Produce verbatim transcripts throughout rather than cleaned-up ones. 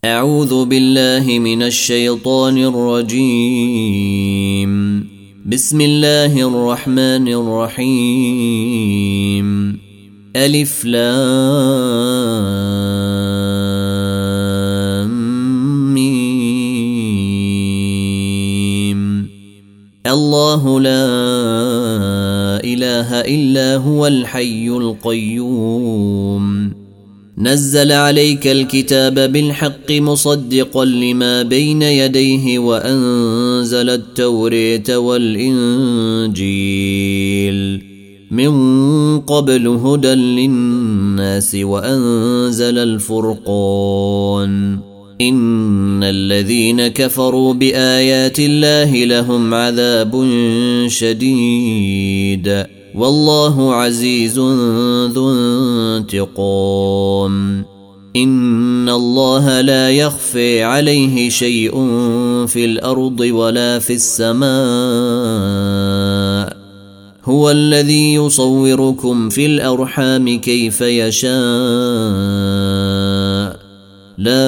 أعوذ بالله من الشيطان الرجيم. بسم الله الرحمن الرحيم. ألف لام ميم. الله لا إله إلا هو الحي القيوم. نزل عليك الكتاب بالحق مصدقا لما بين يديه وأنزل التوراة والإنجيل من قبل هدى للناس وأنزل الفرقان. إن الذين كفروا بآيات الله لهم عذاب شديد والله عزيز ذو انتقام. إن الله لا يخفي عليه شيء في الأرض ولا في السماء. هو الذي يصوركم في الأرحام كيف يشاء. لا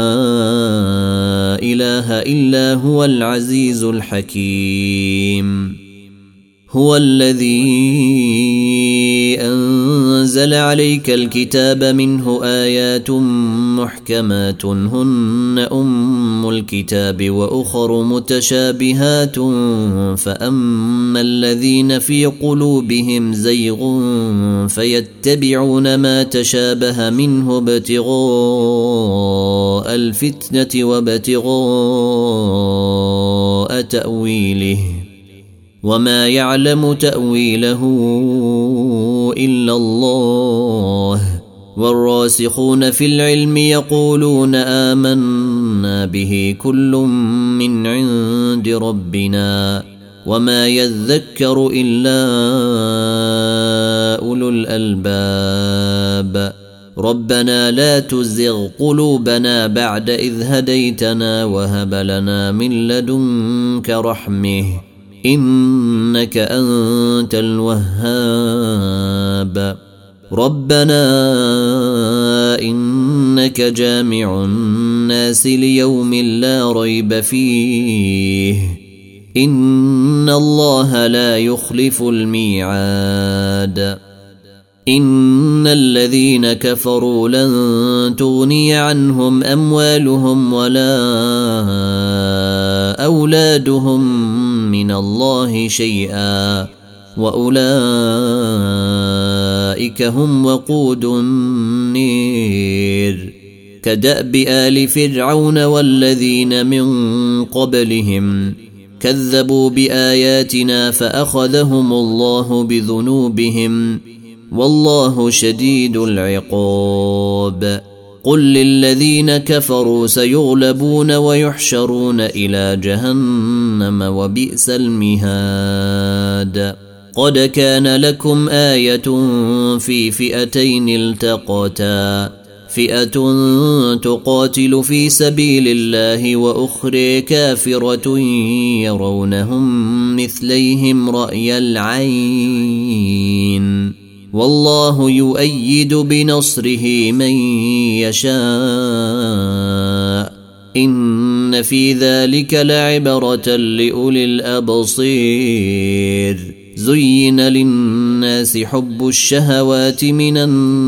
إله إلا هو العزيز الحكيم. هو الذي أنزل عليك الكتاب منه آيات محكمات هن أم الكتاب وأخر متشابهات فأما الذين في قلوبهم زيغ فيتبعون ما تشابه منه ابتغاء الفتنة وابتغاء تأويله وما يعلم تأويله إلا الله. والراسخون في العلم يقولون آمنا به كل من عند ربنا وما يذكر إلا أولو الألباب. ربنا لا تزغ قلوبنا بعد إذ هديتنا وهب لنا من لدنك رحمة إنك أنت الوهاب. ربنا إنك جامع الناس ليوم لا ريب فيه إن الله لا يخلف الميعاد. إن الذين كفروا لن تغني عنهم أموالهم ولا أولادهم من الله شيئا وأولئك هم وقود النير. كدأب آل فرعون والذين من قبلهم كذبوا بآياتنا فأخذهم الله بذنوبهم والله شديد العقاب. قل للذين كفروا سيغلبون ويحشرون إلى جهنم وبئس المهاد. قد كان لكم آية في فئتين التقتا فئة تقاتل في سبيل الله وأخرى كافرة يرونهم مثليهم رأي العين والله يؤيد بنصره من يشاء. إن في ذلك لعبرة لأولي الأبصير. زين للناس حب الشهوات من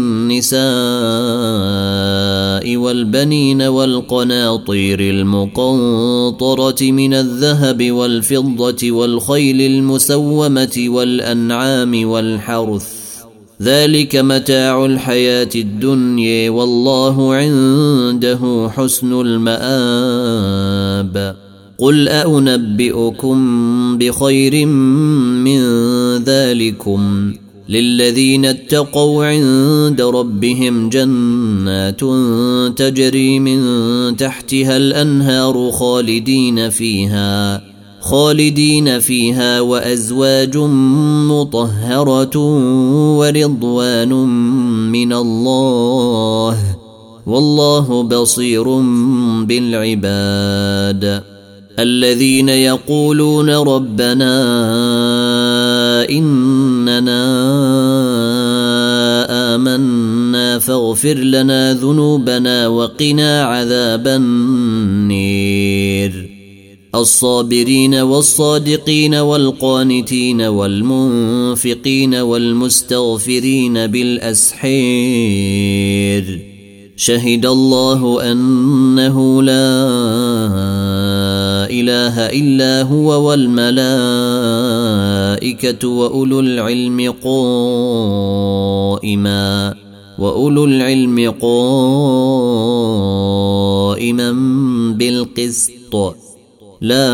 النساء والبنين والقناطير المقنطرة من الذهب والفضة والخيل المسومة والأنعام والحرث ذلك متاع الحياة الدنيا والله عنده حسن المآب. قل أنبئكم بخير من ذلكم للذين اتقوا عند ربهم جنات تجري من تحتها الأنهار خالدين فيها خالدين فيها وأزواج مطهرة ورضوان من الله والله بصير بالعباد. الذين يقولون ربنا إننا آمنا ربنا فاغفر لنا ذنوبنا وقنا عذاب النير الصابرين والصادقين والقانتين والمنفقين والمستغفرين بالأسحير شهد الله أنه لا إله إلا هو والملائكة وأولو العلم قائما وأولو العلم قائما بالقسط لا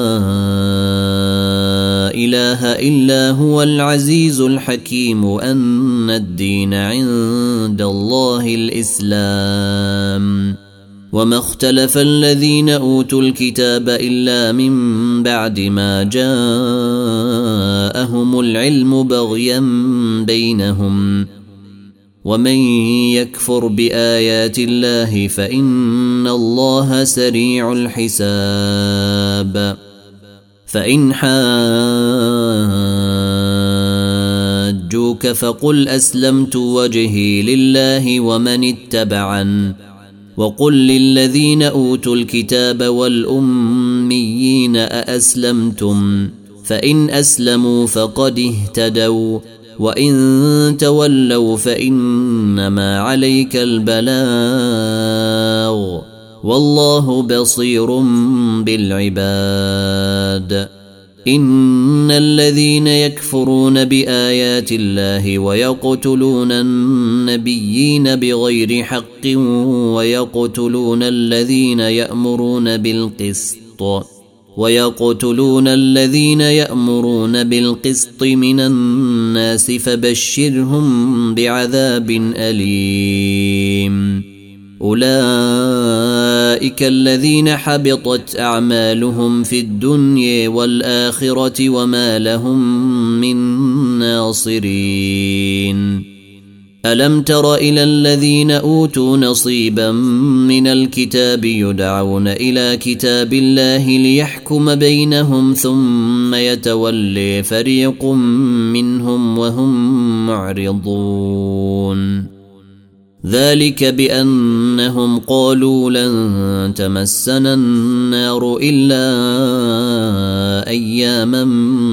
إله إلا هو العزيز الحكيم أن الدين عند الله الإسلام وما اختلف الذين أوتوا الكتاب إلا من بعد ما جاءهم العلم بغيا بينهم ومن يكفر بآيات الله فإن الله سريع الحساب فإن حاجوك فقل أسلمت وجهي لله ومن اتبعن وقل للذين أوتوا الكتاب والأميين أأسلمتم فإن أسلموا فقد اهتدوا وإن تولوا فإنما عليك البلاغ والله بصير بالعباد إن الذين يكفرون بآيات الله ويقتلون النبيين بغير حق ويقتلون الذين يأمرون بالقسط ويقتلون الذين يأمرون بالقسط من الناس فبشرهم بعذاب أليم أولئك الذين حبطت أعمالهم في الدنيا والآخرة وما لهم من ناصرين ألم تر إلى الذين أوتوا نصيبا من الكتاب يدعون إلى كتاب الله ليحكم بينهم ثم يتولي فريق منهم وهم معرضون ذلك بأنهم قالوا لن تمسنا النار إلا أياما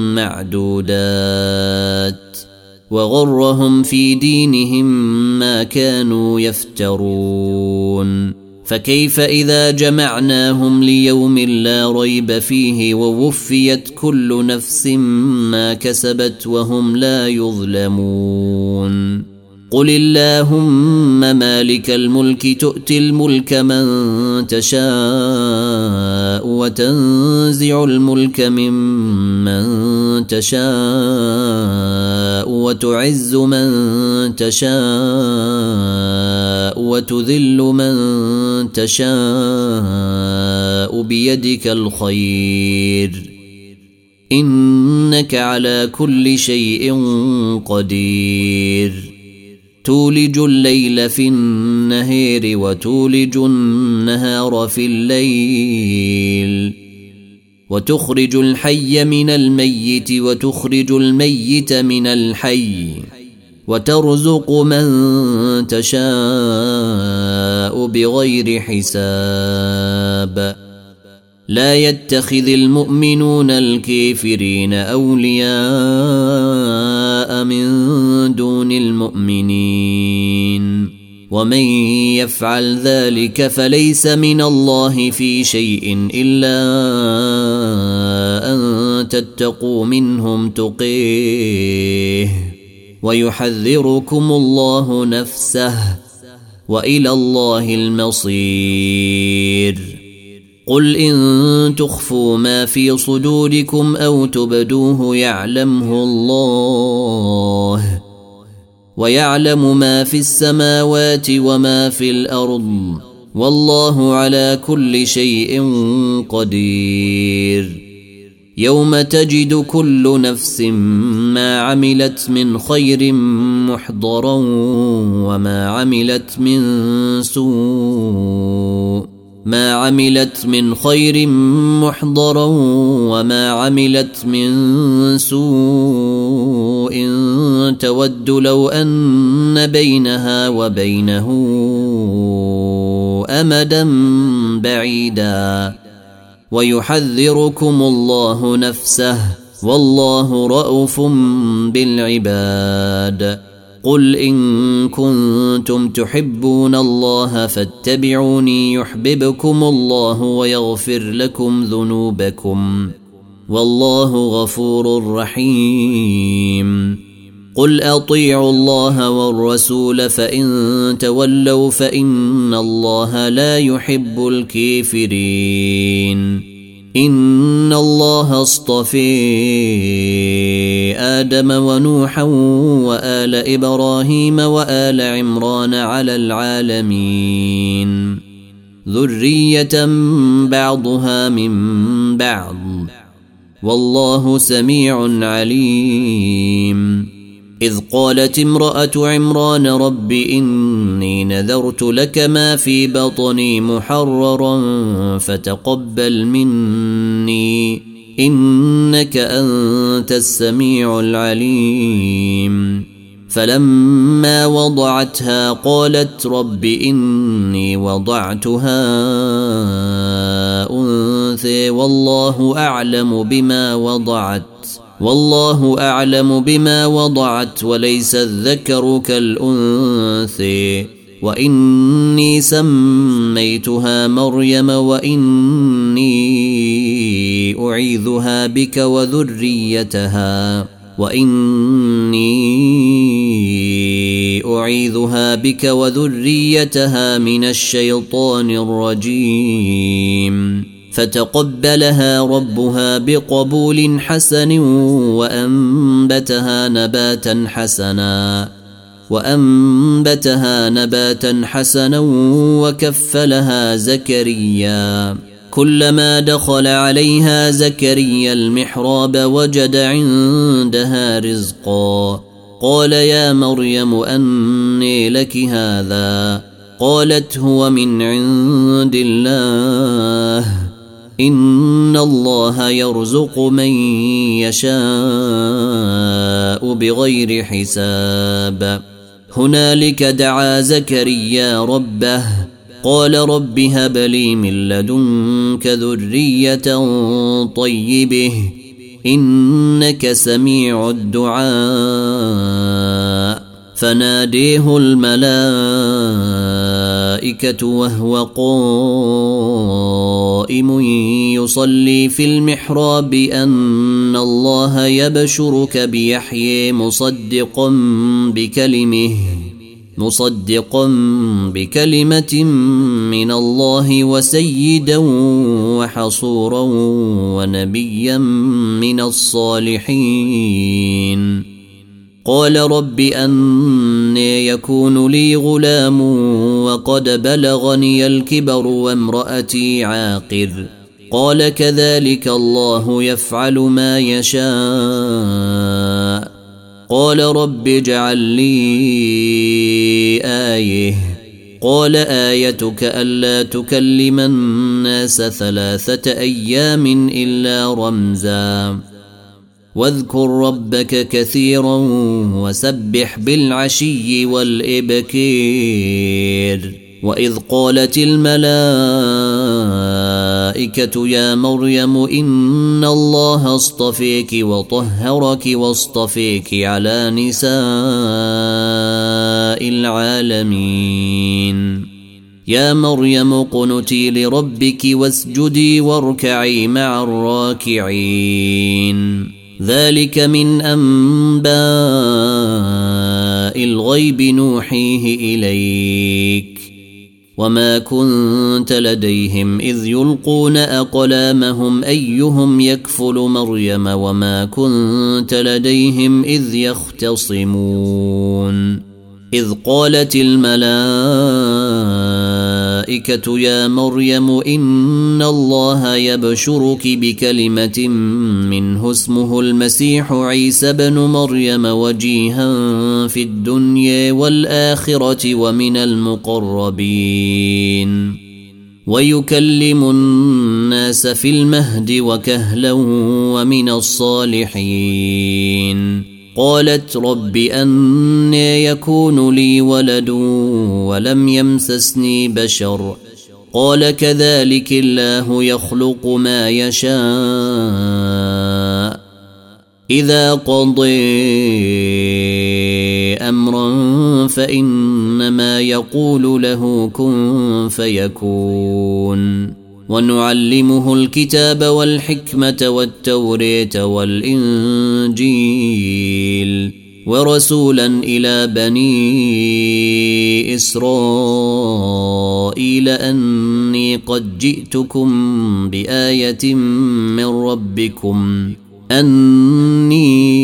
معدودات وغرهم في دينهم ما كانوا يفترون فكيف إذا جمعناهم ليوم لا ريب فيه ووفيت كل نفس ما كسبت وهم لا يظلمون قل اللهم مالك الملك تؤتي الملك من تشاء وتنزع الملك ممن تشاء وتعز من تشاء وتذل من تشاء بيدك الخير إنك على كل شيء قدير تولج الليل في النهار وتولج النهار في الليل وتخرج الحي من الميت وتخرج الميت من الحي وترزق من تشاء بغير حساب لا يتخذ المؤمنون الكافرين أولياء من دون المؤمنين ومن يفعل ذلك فليس من الله في شيء إلا أن تتقوا منهم تقيه ويحذركم الله نفسه وإلى الله المصير قل إن تخفوا ما في صدوركم أو تبدوه يعلمه الله ويعلم ما في السماوات وما في الأرض والله على كل شيء قدير يوم تجد كل نفس ما عملت من خير محضرا وما عملت من سوء ما عملت من خير محضرا وما عملت من سوء تود لو أن بينها وبينه أمدا بعيدا ويحذركم الله نفسه والله رءوف بالعباد قل إن كنتم تحبون الله فاتبعوني يحببكم الله ويغفر لكم ذنوبكم والله غفور رحيم قل أطيعوا الله والرسول فإن تولوا فإن الله لا يحب الكافرين إن الله اصطفى آدم ونوحا وآل إبراهيم وآل عمران على العالمين ذرية بعضها من بعض والله سميع عليم إذ قالت امرأة عمران رب إني نذرت لك ما في بطني محررا فتقبل مني إنك أنت السميع العليم فلما وضعتها قالت رب إني وضعتها أنثى والله أعلم بما وضعت والله أعلم بما وضعت وليس الذكر كالأنثى وإني سميتها مريم وإني أعيذها بك وذريتها وإني أعيذها بك وذريتها من الشيطان الرجيم فتقبلها ربها بقبول حسن وأنبتها نباتا حسنا وأنبتها نباتا حسنا وكفلها زكريا كلما دخل عليها زكريا المحراب وجد عندها رزقا قال يا مريم أني لك هذا قالت هو من عند الله إن الله يرزق من يشاء بغير حساب هنالك دعا زكريا ربه قال رب هب لي من لدنك ذرية طيبة إنك سميع الدعاء فناديه الملائكة وهو قائم يصلي في المحراب أن الله يبشرك بيحيى مصدقا بكلمه مصدقا بكلمة من الله وسيدا وحصورا ونبيا من الصالحين قال رب أنى يكون لي غلام وقد بلغني الكبر وامرأتي عاقر قال كذلك الله يفعل ما يشاء قال رب اجعل لي آية قال آيتك ألا تكلم الناس ثلاثة أيام إلا رمزا واذكر ربك كثيرا وسبح بالعشي والإبكير وإذ قالت الملائكة يا مريم إن الله اصطفيك وطهرك واصطفيك على نساء العالمين يا مريم قنتي لربك واسجدي واركعي مع الراكعين ذلك من أنباء الغيب نوحيه إليك وما كنت لديهم إذ يلقون أقلامهم أيهم يكفل مريم وما كنت لديهم إذ يختصمون إذ قالت الملائكة يا مريم إن الله يبشرك بكلمة منه اسمه المسيح عيسى بن مريم وجيها في الدنيا والآخرة ومن المقربين ويكلم الناس في المهد وكهلا ومن الصالحين. قالت رب أنى يكون لي ولد ولم يمسسني بشر قال كذلك الله يخلق ما يشاء إذا قضى أمرا فإنما يقول له كن فيكون. ونعلمه الكتاب والحكمة والتوراة والإنجيل ورسولا إلى بني إسرائيل أني قد جئتكم بآية من ربكم أني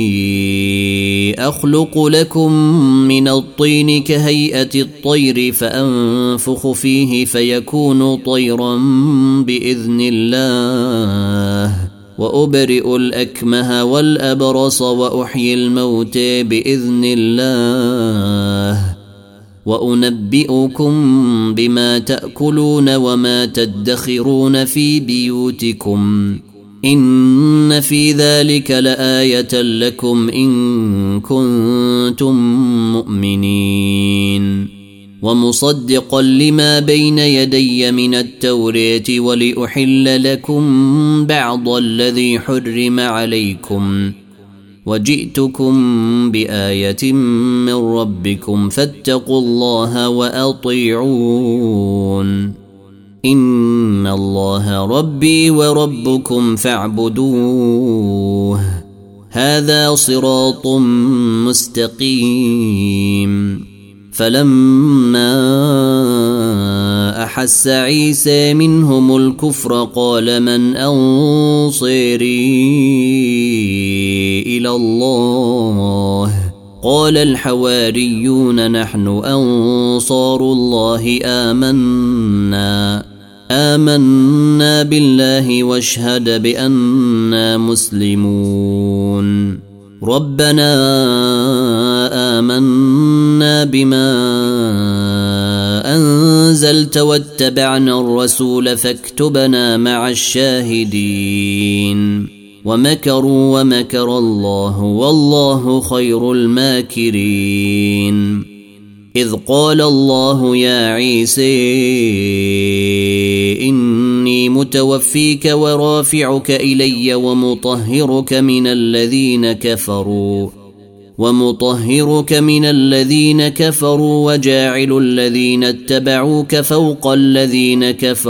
أخلق لكم من الطين كهيئة الطير فأنفخ فيه فيكون طيرا بإذن الله وأبرئ الأكمه والأبرص وأحيي الموتى بإذن الله وأنبئكم بما تأكلون وما تدخرون في بيوتكم إن في ذلك لآية لكم إن كنتم مؤمنين. ومصدقا لما بين يدي من التوراة ولأحل لكم بعض الذي حرم عليكم وجئتكم بآية من ربكم فاتقوا الله وأطيعون إن الله ربي وربكم فاعبدوه هذا صراط مستقيم. فلما أحس عيسى منهم الكفر قال من أنصيري إلى الله قال الحواريون نحن أنصار الله آمنا آمنا بالله واشهد بأننا مسلمون. ربنا آمنا بما أنزلت واتبعنا الرسول فاكتبنا مع الشاهدين. ومكروا ومكر الله والله خير الماكرين. إذ قال الله يا عيسى إني متوفيك ورافعك إلي ومطهرك من الذين كفروا ومطهرك من الذين كفروا وجاعل الذين اتبعوك فوق الذين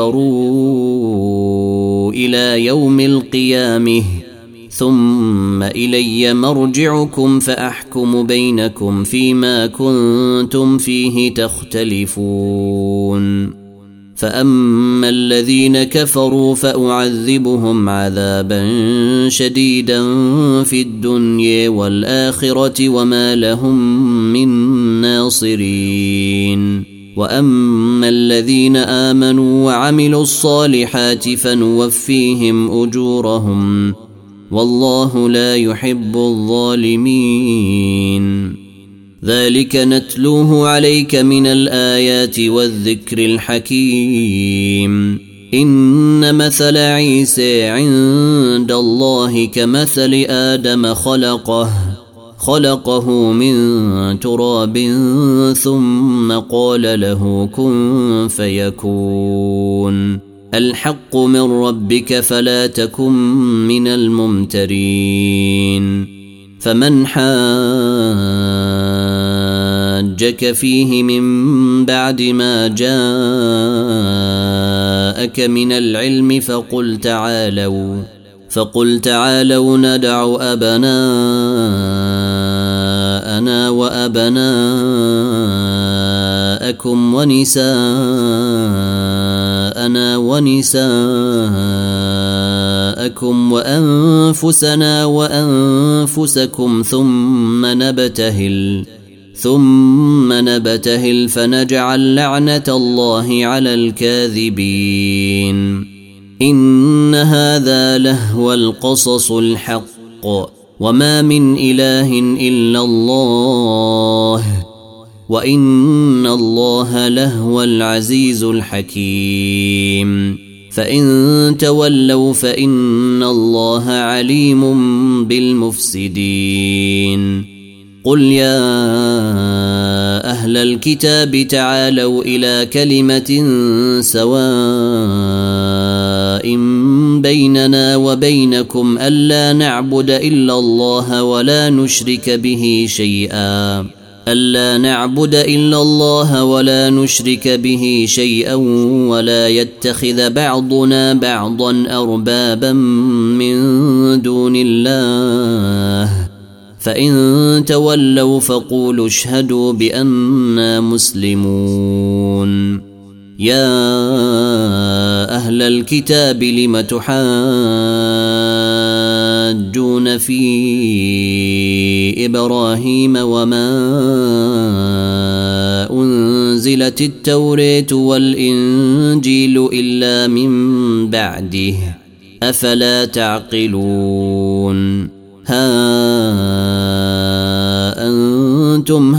كفروا إلى يوم القيامة ثم إلي مرجعكم فأحكم بينكم فيما كنتم فيه تختلفون. فأما الذين كفروا فأعذبهم عذابا شديدا في الدنيا والآخرة وما لهم من ناصرين. وأما الذين آمنوا وعملوا الصالحات فنوفيهم أجورهم والله لا يحب الظالمين. ذلك نتلوه عليك من الآيات والذكر الحكيم. إن مثل عيسى عند الله كمثل آدم خلقه خلقه من تراب ثم قال له كن فيكون. الحق من ربك فلا تكن من الممترين. فمن حاجك فيه من بعد ما جاءك من العلم فقل تعالوا فقل تعالوا ندع أبناءنا وأبناءكم ونساءنا ونساءكم وأنفسنا وأنفسكم ثم نبتهل ثم نبتهل فنجعل لعنة الله على الكاذبين. إن هذا لهو القصص الحق وما من إله إلا الله وإن الله لهو العزيز الحكيم فإن تولوا فإن الله عليم بالمفسدين قل يا أهل الكتاب تعالوا إلى كلمة سواء بيننا وبينكم ألا نعبد إلا الله ولا نشرك به شيئا ألا نعبد إلا الله ولا نشرك به شيئا ولا يتخذ بعضنا بعضا أربابا من دون الله فإن تولوا فقولوا اشهدوا بأننا مسلمون يا أهل الكتاب لم تحاجون في إبراهيم وما أنزلت التوراة والإنجيل إلا من بعده أفلا تعقلون ها أنتم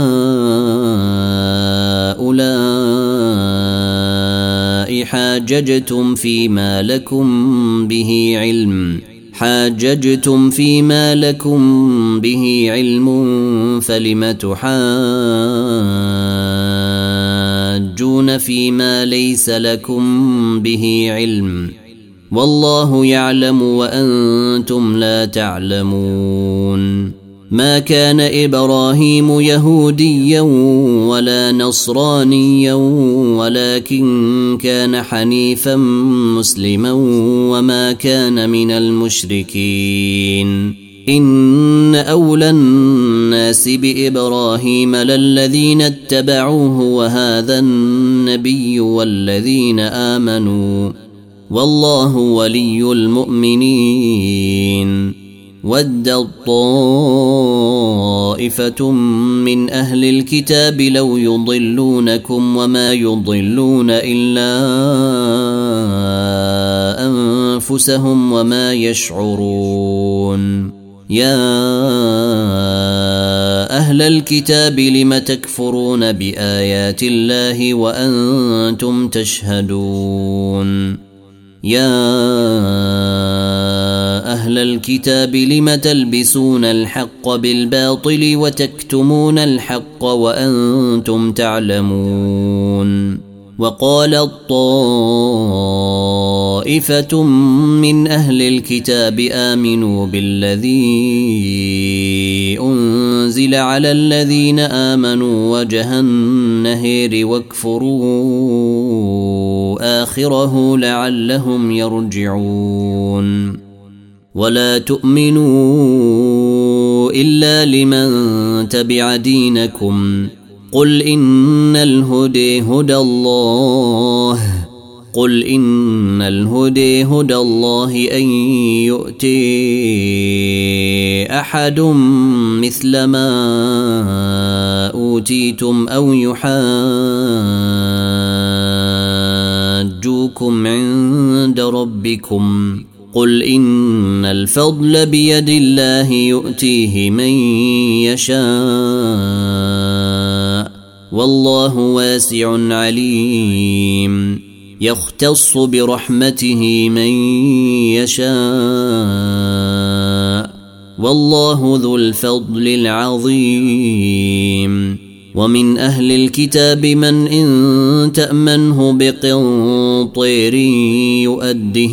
هؤلاء حاججتم فيما لكم به علم حاججتم فيما لكم به علم فلم تحاجون فيما ليس لكم به علم والله يعلم وأنتم لا تعلمون ما كان إبراهيم يهوديا ولا نصرانيا ولكن كان حنيفا مسلما وما كان من المشركين إن أولى الناس بإبراهيم للذين اتبعوه وهذا النبي والذين آمنوا والله ولي المؤمنين ودت طائفة من أهل الكتاب لو يضلونكم وما يضلون إلا أنفسهم وما يشعرون يا أهل الكتاب لم تكفرون بآيات الله وأنتم تشهدون يا أهل الكتاب لم تلبسون الحق بالباطل وتكتمون الحق وأنتم تعلمون وقالت طائفة من أهل الكتاب آمنوا بالذي أنزل على الذين آمنوا وجه النهار واكفروا آخره لعلهم يرجعون ولا تؤمنوا إلا لمن تبع دينكم قل إن الهدى هدى الله قل إن الهدى هدى الله أن يؤتي أحد مثل ما أوتيتم أو يحاجوكم عند ربكم قل إن الفضل بيد الله يؤتيه من يشاء والله واسع عليم يختص برحمته من يشاء والله ذو الفضل العظيم ومن أهل الكتاب من إن تأمنه بقنطير يؤده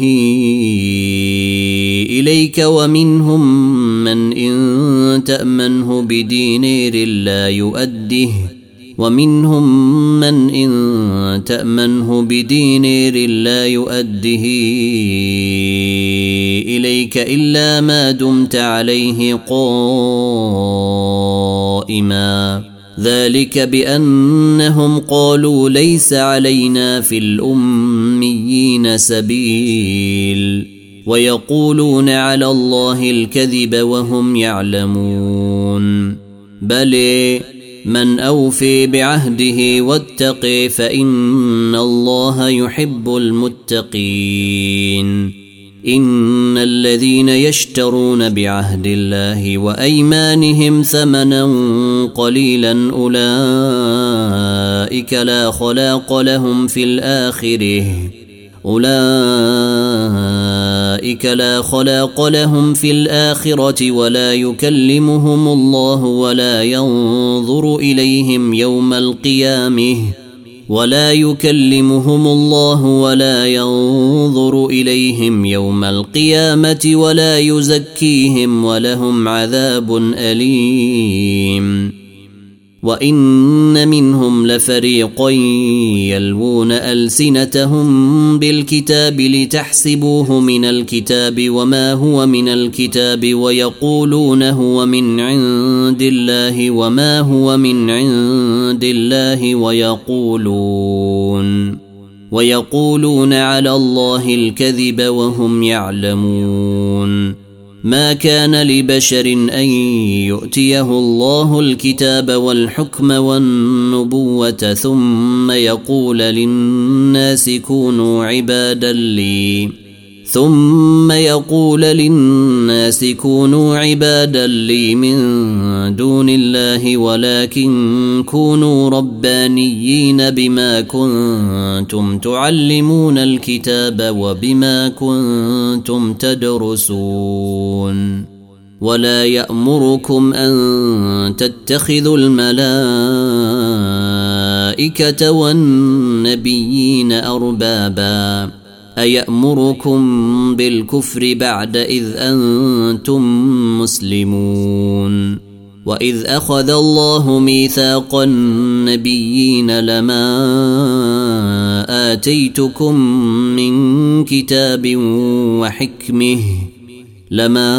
إليك ومنهم من إن تأمنه بدينار لا يؤده ومنهم من إن تأمنه بدينار لا يؤده إليك إلا ما دمت عليه قائما ذلك بأنهم قالوا ليس علينا في الأميين سبيل ويقولون على الله الكذب وهم يعلمون بل من أوفي بعهده واتقي فإن الله يحب المتقين إن الذين يشترون بعهد الله وأيمانهم ثمنا قليلا أولئك لا خلاق لهم في الآخرة أولئك لا خلاق لهم في الآخرة ولا يكلمهم الله ولا ينظر إليهم يوم القيامة ولا يكلمهم الله ولا ينظر إليهم يوم القيامة ولا يزكيهم ولهم عذاب أليم وإن منهم لفريقا يلوون ألسنتهم بالكتاب لتحسبوه من الكتاب وما هو من الكتاب ويقولون هو من عند الله وما هو من عند الله ويقولون ويقولون على الله الكذب وهم يعلمون ما كان لبشر أن يؤتيه الله الكتاب والحكم والنبوة ثم يقول للناس كونوا عبادا لي ثم يقول للناس كونوا عبادا لي من دون الله ولكن كونوا ربانيين بما كنتم تعلمون الكتاب وبما كنتم تدرسون ولا يأمركم أن تتخذوا الملائكة والنبيين أربابا أيأمركم بالكفر بعد إذ أنتم مسلمون وإذ أخذ الله ميثاق النبيين لما آتيتكم من كتاب وحكمة لما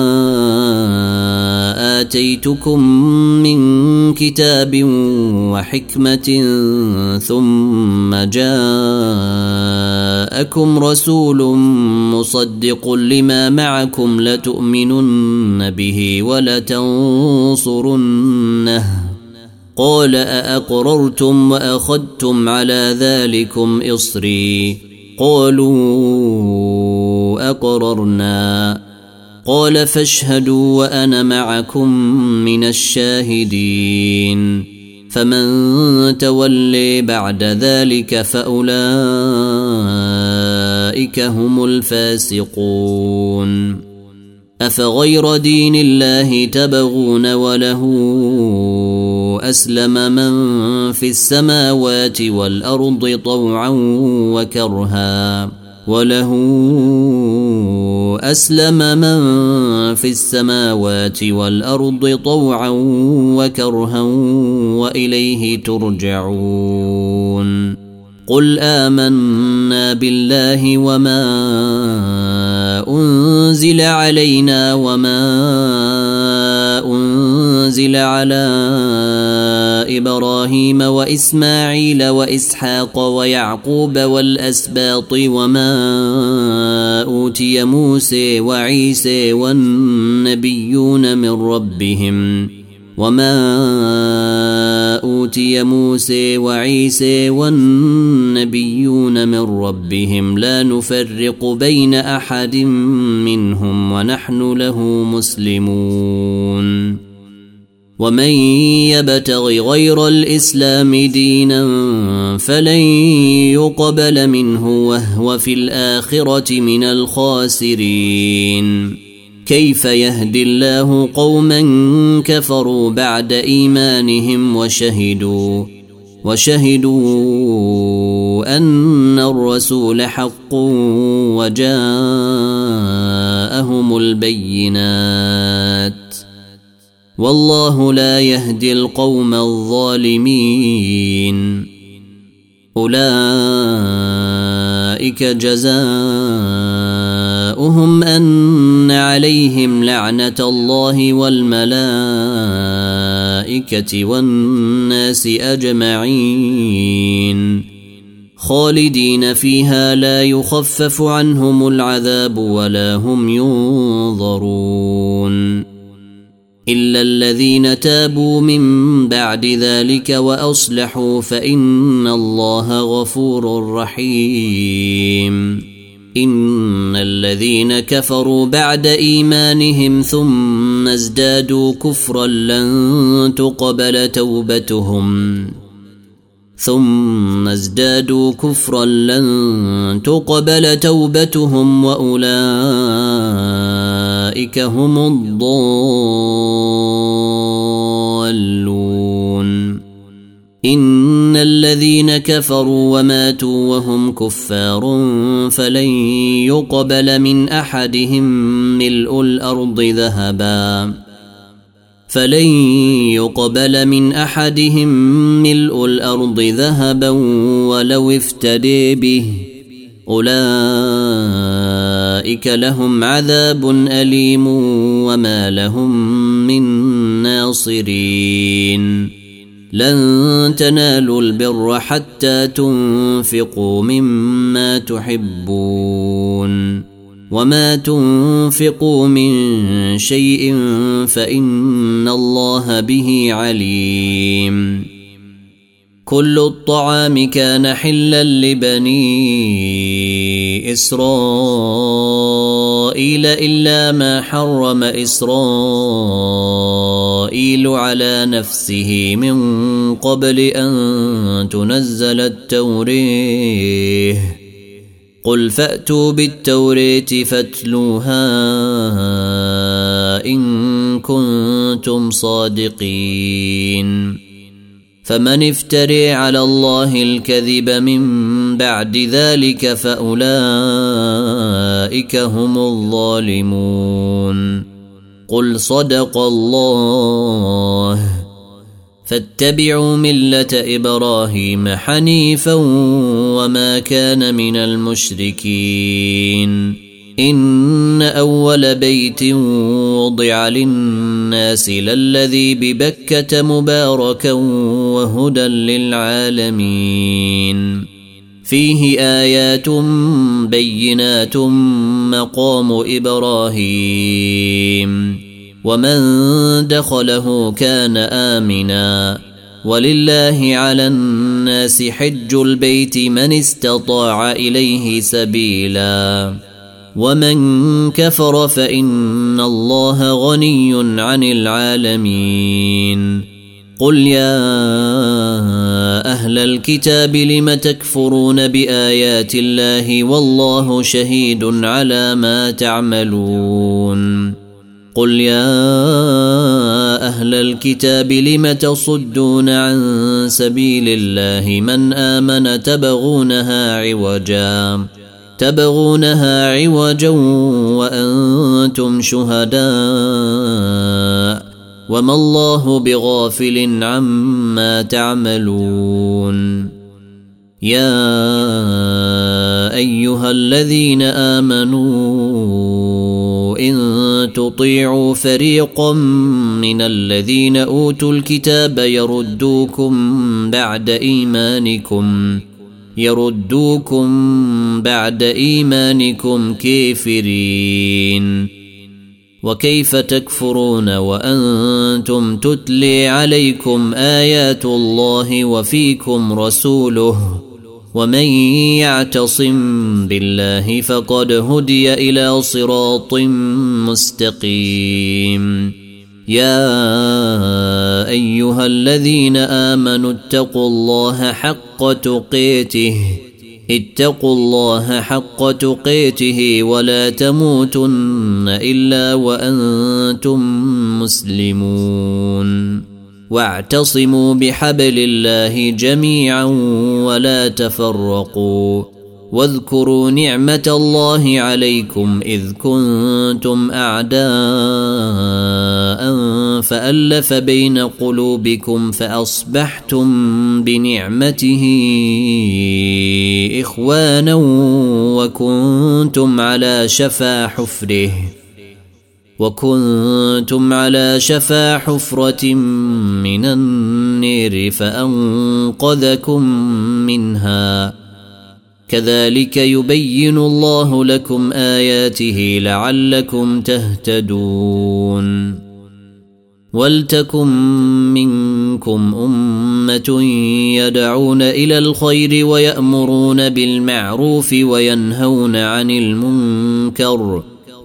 آتيتكم من كتاب وحكمة ثم جاءكم رسول مصدق لما معكم لتؤمنن به ولتنصرنه قال أأقررتم وأخذتم على ذلكم إصري قالوا أقررنا قال فاشهدوا وأنا معكم من الشاهدين فمن تولي بعد ذلك فأولئك هم الفاسقون أفغير دين الله تبغون وله أسلم من في السماوات والأرض طوعا وكرها وله أسلم من في السماوات والأرض طوعا وكرها وإليه ترجعون قل آمنا بالله وما أنزل علينا وما أنزل على إبراهيم وإسماعيل وإسحاق ويعقوب والأسباط وما أوتي موسى وعيسى والنبيون من ربهم وما أوتي موسى وعيسى والنبيون من ربهم لا نفرق بين أحد منهم ونحن له مسلمون ومن يبتغ غير الإسلام دينا فلن يقبل منه وهو في الآخرة من الخاسرين كيف يهدي الله قوما كفروا بعد إيمانهم وشهدوا وشهدوا أن الرسول حق وجاءهم البينات والله لا يهدي القوم الظالمين أولئك جزاؤهم أن عليهم لعنة الله والملائكة والناس أجمعين خالدين فيها لا يخفف عنهم العذاب ولا هم ينظرون إلا الذين تابوا من بعد ذلك وأصلحوا فإن الله غفور رحيم إن الذين كفروا بعد إيمانهم ثم ازدادوا كفرا لن تقبل توبتهم ثم ازدادوا كفرا لن تقبل توبتهم وأولئك هم الضالون. إن الذين كفروا وماتوا وهم كفار فلن يقبل من أحدهم ملء الأرض ذهبا فلن يقبل من أحدهم ملء الأرض ذهبا ولو افتدي به أولئك لهم عذاب أليم وما لهم من ناصرين. لن تنالوا البر حتى تنفقوا مما تحبون وما تنفقوا من شيء فإن الله به عليم. كل الطعام كان حلا لبني إسرائيل إلا ما حرم إسرائيل على نفسه من قبل أن تنزل التوريه قل فأتوا بالتوراة فاتلوها إن كنتم صادقين. فمن افتري على الله الكذب من بعد ذلك فأولئك هم الظالمون. قل صدق الله فاتبعوا ملة إبراهيم حنيفا وما كان من المشركين. إن أول بيت وضع للناس للذي ببكة مباركا وهدى للعالمين فيه آيات بينات مقام إبراهيم ومن دخله كان آمنا ولله على الناس حج البيت من استطاع إليه سبيلا ومن كفر فإن الله غني عن العالمين. قل يا أهل الكتاب لم تكفرون بآيات الله والله شهيد على ما تعملون. قل يا أهل الكتاب لم تصدون عن سبيل الله من آمن تبغونها عوجا تبغونها عوجا وأنتم شهداء وما الله بغافل عما تعملون. يا أيها الذين آمنوا إن تطيعوا فريقا من الذين أوتوا الكتاب يردوكم بعد إيمانكم يردوكم بعد إيمانكم كافرين وكيف تكفرون وأنتم تتلي عليكم آيات الله وفيكم رسوله ومن يعتصم بالله فقد هدي إلى صراط مستقيم. يا أيها الذين آمنوا اتقوا الله حق تقاته اتقوا الله حق تقاته ولا تموتن إلا وأنتم مسلمون واعتصموا بحبل الله جميعا ولا تفرقوا واذكروا نعمة الله عليكم إذ كنتم أعداء فألف بين قلوبكم فأصبحتم بنعمته إخوانا وكنتم على شفا حفره وكنتم على شفا حفرة من النار فأنقذكم منها كذلك يبين الله لكم آياته لعلكم تهتدون. ولتكن منكم أمة يدعون إلى الخير ويأمرون بالمعروف وينهون عن المنكر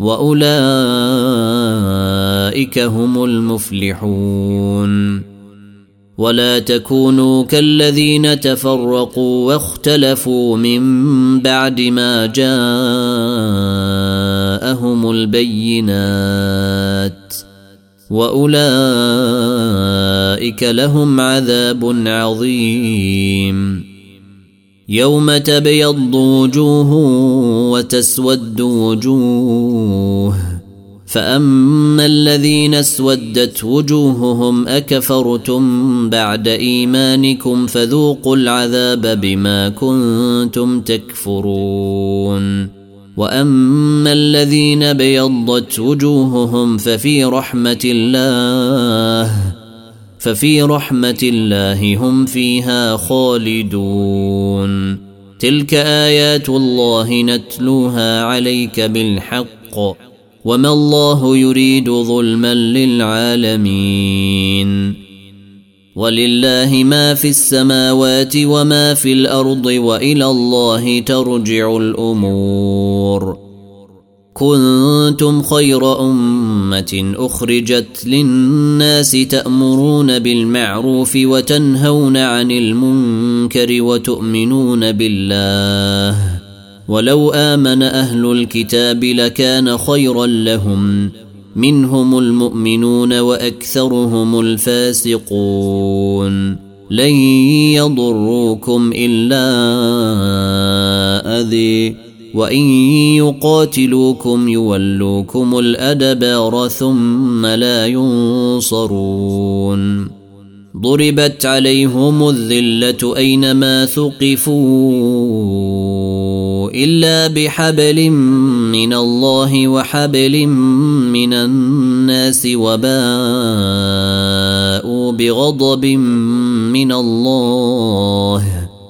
وأولئك هم المفلحون ولا تكونوا كالذين تفرقوا واختلفوا من بعد ما جاءهم البينات وأولئك لهم عذاب عظيم يوم تبيض وجوه وتسود وجوه فأما الذين اسودت وجوههم أكفرتم بعد إيمانكم فذوقوا العذاب بما كنتم تكفرون وأما الذين بيضت وجوههم ففي رحمة الله ففي رحمة الله هم فيها خالدون تلك آيات الله نتلوها عليك بالحق وما الله يريد ظلما للعالمين ولله ما في السماوات وما في الأرض وإلى الله ترجع الأمور كنتم خير أمة أخرجت للناس تأمرون بالمعروف وتنهون عن المنكر وتؤمنون بالله ولو آمن أهل الكتاب لكان خيرا لهم منهم المؤمنون وأكثرهم الفاسقون لن يضروكم إلا أذى وإن يقاتلوكم يولوكم الأدبار ثم لا ينصرون ضربت عليهم الذلة أينما ثقفوا إلا بحبل من الله وحبل من الناس وباءوا بغضب من الله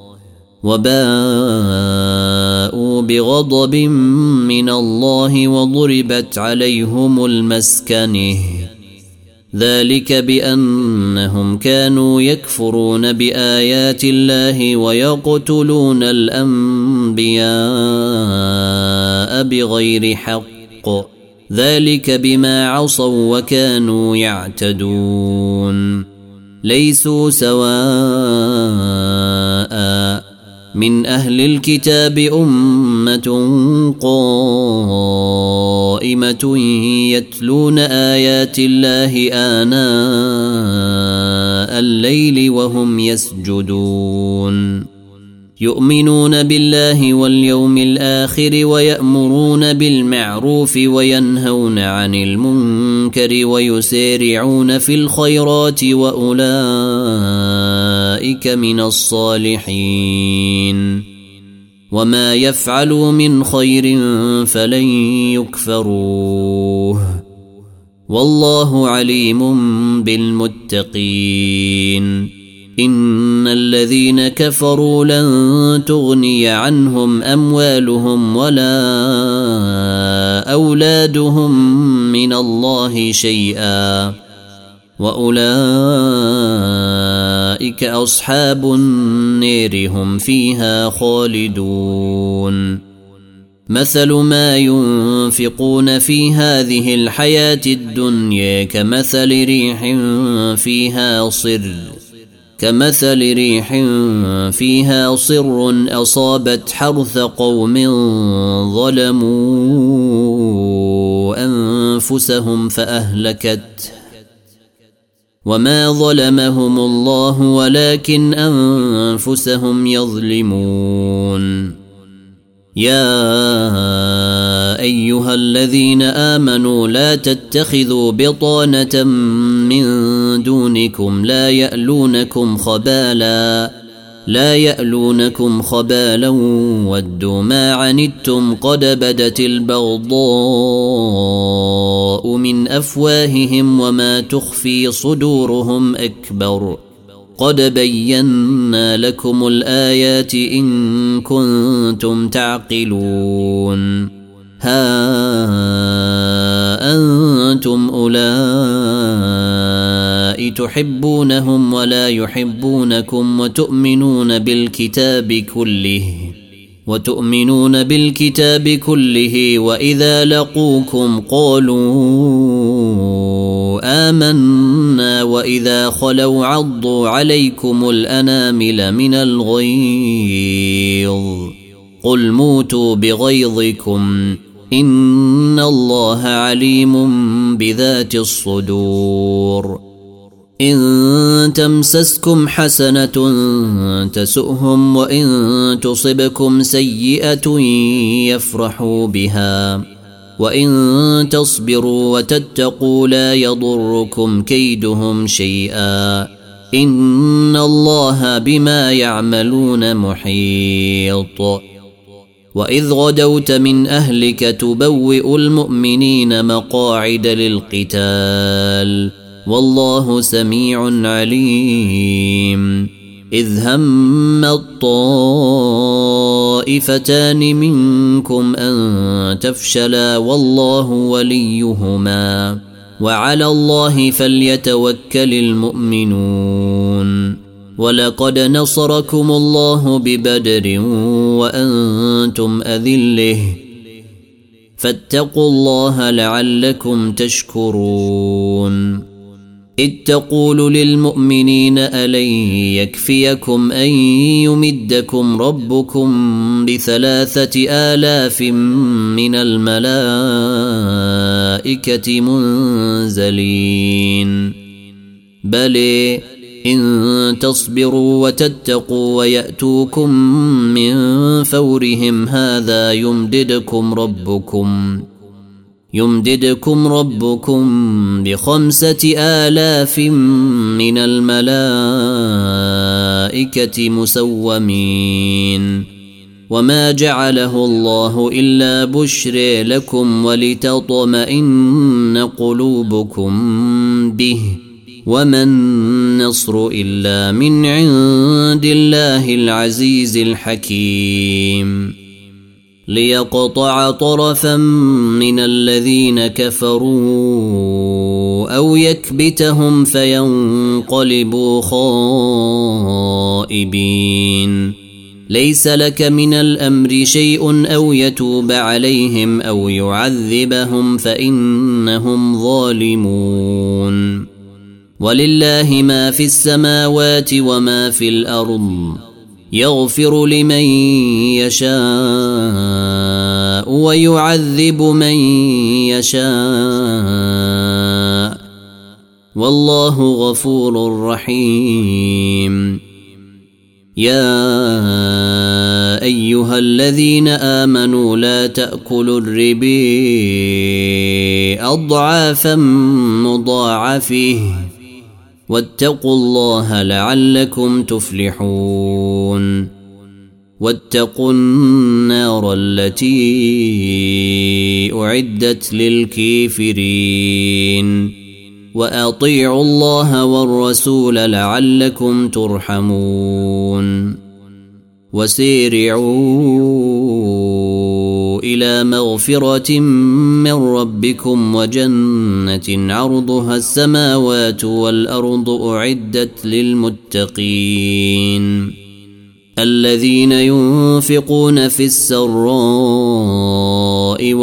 وباءوا بغضب من الله وضربت عليهم المسكنه ذلك بأنهم كانوا يكفرون بآيات الله ويقتلون الأنبياء بغير حق ذلك بما عصوا وكانوا يعتدون ليسوا سواء من أهل الكتاب أمة قائمة يتلون آيات الله آناء الليل وهم يسجدون يؤمنون بالله واليوم الآخر ويأمرون بالمعروف وينهون عن المنكر ويسارعون في الخيرات وأولئك من الصالحين وما يفعلوا من خير فلن يكفروه والله عليم بالمتقين إن الذين كفروا لن تغني عنهم أموالهم ولا أولادهم من الله شيئا وأولئك أصحاب النير هم فيها خالدون مثل ما ينفقون في هذه الحياة الدنيا كمثل ريح فيها صر كمثل ريح فيها صر أصابت حرث قوم ظلموا أنفسهم فأهلكته وما ظلمهم الله ولكن أنفسهم يظلمون يا أيها الذين آمنوا لا تتخذوا بطانة من دونكم لا يألونكم خبالا لا يألونكم خبالا ودوا ما عنتم قد بدت البغضاء من أفواههم وما تخفي صدورهم أكبر قد بينا لكم الآيات إن كنتم تعقلون ها أنتم أولئك الأولياء تحبونهم ولا يحبونكم وتؤمنون بالكتاب كله وتؤمنون بالكتاب كله وإذا لقوكم قالوا آمنا وإذا خلوا عضوا عليكم الأنامل من الغيظ قل موتوا بغيظكم إن الله عليم بذات الصدور إن تمسسكم حسنة تسؤهم وإن تصبكم سيئة يفرحوا بها وإن تصبروا وتتقوا لا يضركم كيدهم شيئا إن الله بما يعملون محيط وإذ غدوت من أهلك تبوئ المؤمنين مقاعد للقتال والله سميع عليم إذ هم الطائفتان منكم أن تفشلا والله وليهما وعلى الله فليتوكل المؤمنون ولقد نصركم الله ببدر وأنتم أذله فاتقوا الله لعلكم تشكرون إذ تقول للمؤمنين ألن يكفيكم أن يمدكم ربكم بثلاثة آلاف من الملائكة منزلين بل إن تصبروا وتتقوا ويأتوكم من فورهم هذا يمددكم ربكم يمددكم ربكم بخمسة آلاف من الملائكة مسومين وما جعله الله إلا بشر لكم ولتطمئن قلوبكم به وما النصر إلا من عند الله العزيز الحكيم ليقطع طرفا من الذين كفروا أو يكبتهم فينقلبوا خائبين ليس لك من الأمر شيء أو يتوب عليهم أو يعذبهم فإنهم ظالمون ولله ما في السماوات وما في الأرض يغفر لمن يشاء ويعذب من يشاء والله غفور رحيم يا أيها الذين آمنوا لا تأكلوا الربا أضعافا مضاعفة واتقوا الله لعلكم تفلحون واتقوا النار التي أعدت للكافرين وأطيعوا الله والرسول لعلكم ترحمون وسارعوا إلى مغفرة من ربكم وجنة عرضها السماوات والأرض أعدت للمتقين الذين ينفقون في السراء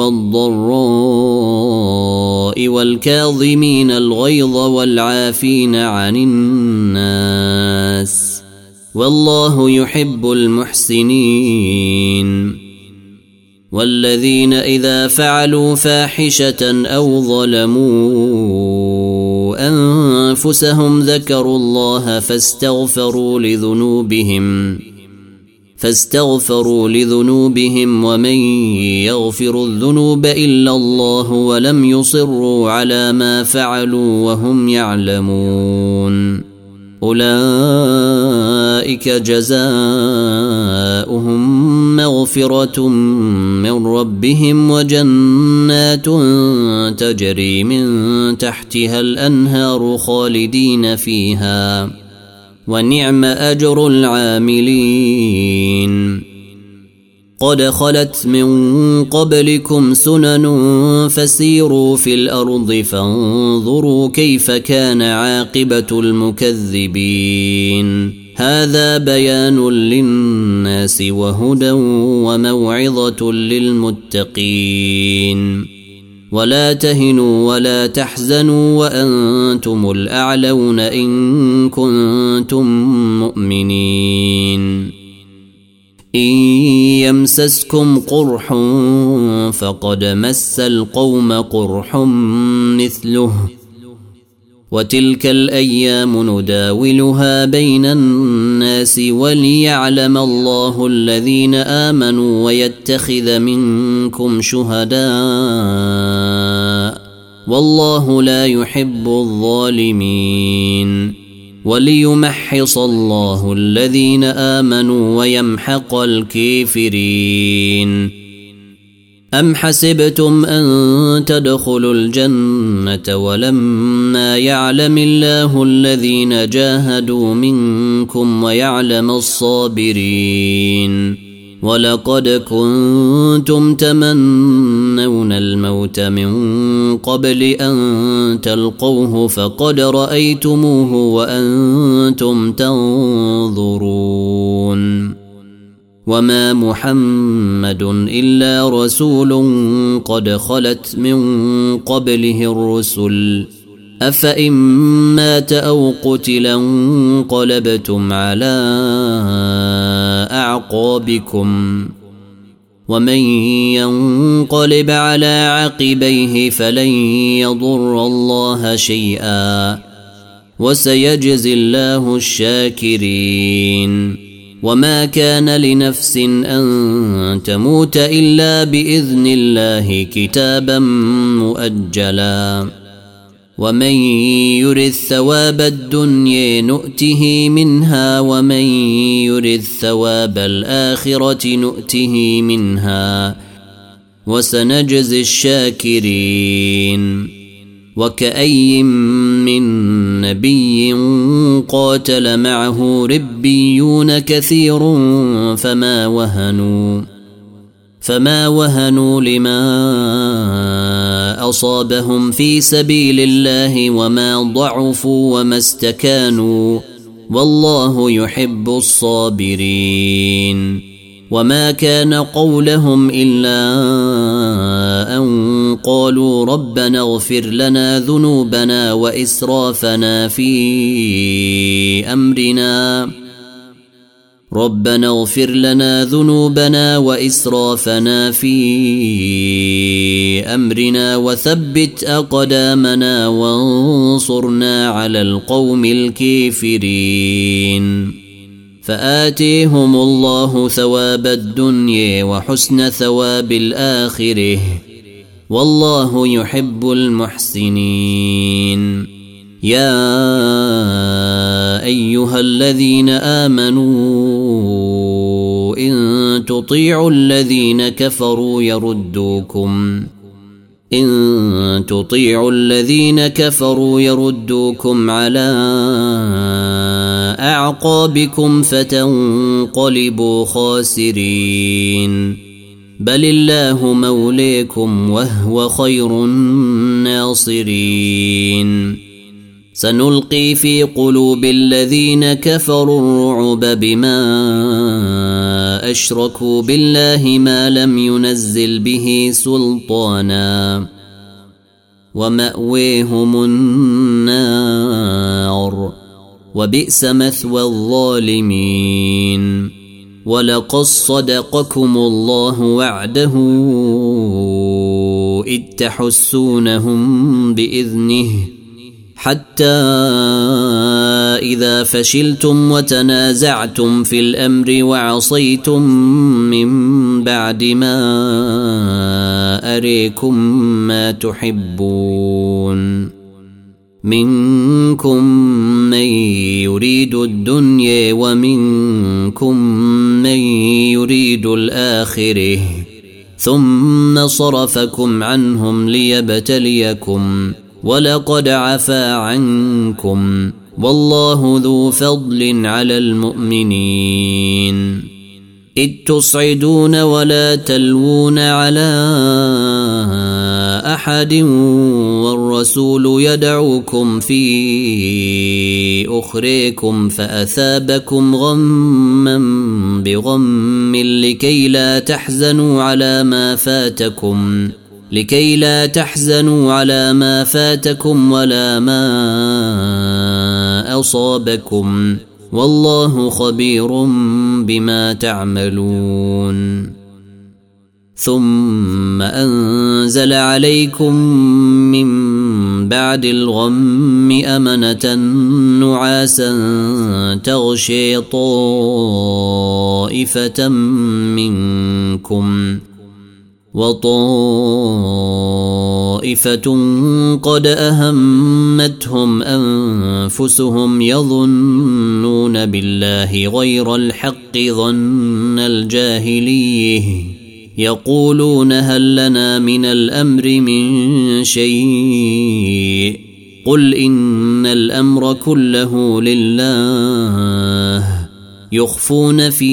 والضراء والكاظمين الغيظ والعافين عن الناس والله يحب المحسنين والذين إذا فعلوا فاحشة أو ظلموا أنفسهم ذكروا الله فاستغفروا لذنوبهم فاستغفروا لذنوبهم ومن يغفر الذنوب إلا الله ولم يصروا على ما فعلوا وهم يعلمون أولئك جزاؤهم مغفرة من ربهم وجنات تجري من تحتها الأنهار خالدين فيها ونعم أجر العاملين قد خلت من قبلكم سنن فسيروا في الأرض فانظروا كيف كان عاقبة المكذبين هذا بيان للناس وهدى وموعظة للمتقين ولا تهنوا ولا تحزنوا وأنتم الأعلون إن كنتم مؤمنين إن يمسسكم قرح فقد مس القوم قرح مثله وتلك الأيام نداولها بين الناس وليعلم الله الذين آمنوا ويتخذ منكم شهداء والله لا يحب الظالمين وليمحص الله الذين آمنوا ويمحق الكافرين أم حسبتم أن تدخلوا الجنة ولما يعلم الله الذين جاهدوا منكم ويعلم الصابرين ولقد كنتم تمنون الموت من قبل أن تلقوه فقد رأيتموه وأنتم تنظرون وما محمد إلا رسول قد خلت من قبله الرسل أفإن مات أو قتلا انقلبتم على أعقابكم ومن ينقلب على عقبيه فلن يضر الله شيئا وسيجزي الله الشاكرين وما كان لنفس أن تموت إلا بإذن الله كتابا مؤجلا ومن يرد ثواب الدنيا نؤته منها ومن يرد ثواب الآخرة نؤته منها وسنجزي الشاكرين وكأي من نبي قاتل معه ربيون كثير فما وهنوا فما وهنوا لما أصابهم في سبيل الله وما ضعفوا وما استكانوا والله يحب الصابرين وما كان قولهم إلا أن قالوا ربنا اغفر لنا ذنوبنا وإسرافنا في أمرنا ربنا اغفر لنا ذنوبنا وإسرافنا في أمرنا وثبت أقدامنا وانصرنا على القوم الكافرين فآتيهم الله ثواب الدنيا وحسن ثواب الآخرة والله يحب المحسنين يا أيها الذين آمنوا إن تطيعوا الذين كفروا يردوكم إن تطيعوا الذين كفروا يردوكم على أعقابكم فتنقلبوا خاسرين بل الله موليكم وهو خير الناصرين سنلقي في قلوب الذين كفروا الرعب بما أشركوا بالله ما لم ينزل به سلطانا ومأويهم النار وبئس مثوى الظالمين ولقد صدقكم الله وعده إذ تحسونهم بإذنه حتى إذا فشلتم وتنازعتم في الأمر وعصيتم من بعد ما أريكم ما تحبون منكم من يريد الدنيا ومنكم من يريد الآخرة ثم صرفكم عنهم ليبتليكم ولقد عفا عنكم والله ذو فضل على المؤمنين إذ تصعدون ولا تلوون على أحد والرسول يدعوكم في أخريكم فأثابكم غما بغم لكي لا تحزنوا على ما فاتكم لكي لا تحزنوا على ما فاتكم ولا ما أصابكم والله خبير بما تعملون ثم أنزل عليكم من بعد الغم أمنة نعاسا تغشي طائفة منكم وطائفة قد أهمتهم أنفسهم يظنون بالله غير الحق ظن الجاهليه يقولون هل لنا من الأمر من شيء قل إن الأمر كله لله يخفون في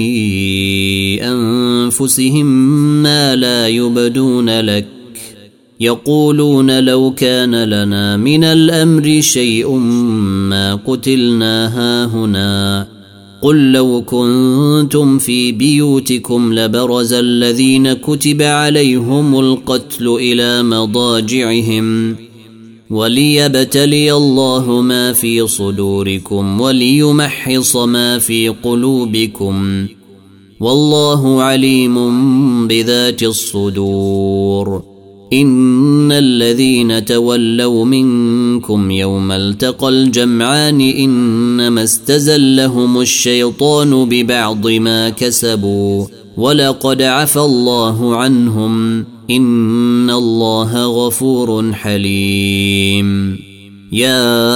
أنفسهم ما لا يبدون لك يقولون لو كان لنا من الأمر شيء ما قتلنا هاهنا قل لو كنتم في بيوتكم لبرز الذين كتب عليهم القتل إلى مضاجعهم وليبتلي الله ما في صدوركم وليمحص ما في قلوبكم والله عليم بذات الصدور إن الذين تولوا منكم يوم التقى الجمعان إنما استزلهم الشيطان ببعض ما كسبوا ولقد عفى الله عنهم إن الله غفور حليم يا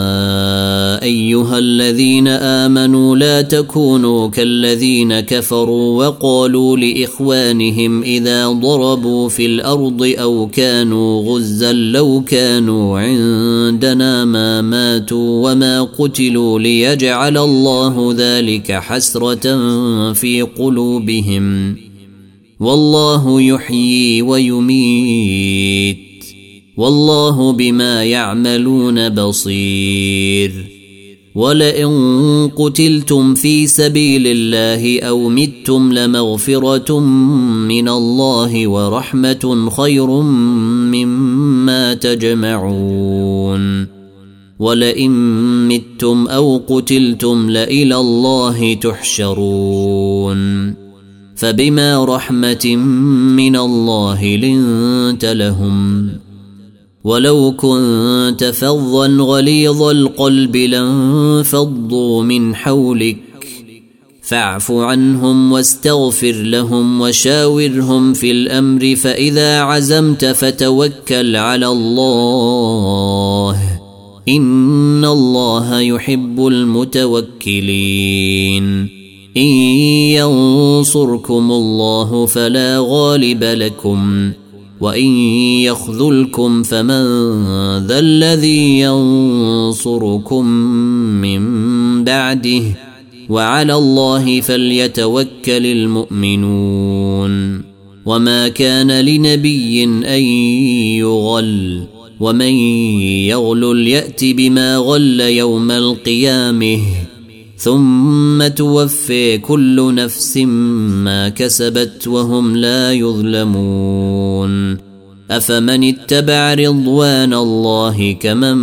أيها الذين آمنوا لا تكونوا كالذين كفروا وقالوا لإخوانهم إذا ضربوا في الأرض أو كانوا غزا لو كانوا عندنا ما ماتوا وما قتلوا ليجعل الله ذلك حسرة في قلوبهم والله يحيي ويميت والله بما يعملون بصير ولئن قتلتم في سبيل الله أو متم لمغفرة من الله ورحمة خير مما تجمعون ولئن متم أو قتلتم لإلى الله تحشرون فبما رحمة من الله لنت لهم ولو كنت فظا غليظ القلب لانفضوا من حولك فاعف عنهم واستغفر لهم وشاورهم في الأمر فإذا عزمت فتوكل على الله إن الله يحب المتوكلين إن ينصركم الله فلا غالب لكم وإن يخذلكم فمن ذا الذي ينصركم من بعده وعلى الله فليتوكل المؤمنون وما كان لنبي أن يغل ومن يغلل يأت بما غل يوم القيامة ثم توفي كل نفس ما كسبت وهم لا يظلمون أفمن اتبع رضوان الله كمن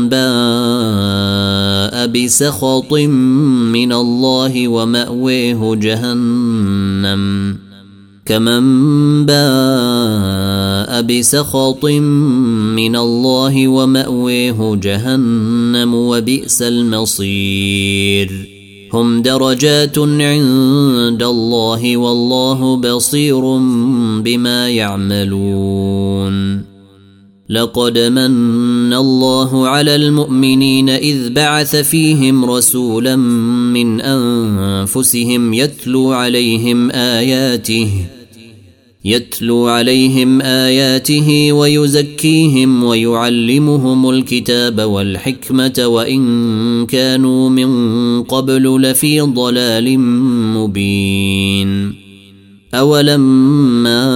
باء بسخط من الله ومأويه جهنم كمن باء بسخط من الله ومأويه جهنم وبئس المصير هم درجات عند الله والله بصير بما يعملون لقد من الله على المؤمنين إذ بعث فيهم رسولا من أنفسهم يتلو عليهم آياته يتلو عليهم آياته ويزكيهم ويعلمهم الكتاب والحكمة وإن كانوا من قبل لفي ضلال مبين. أولما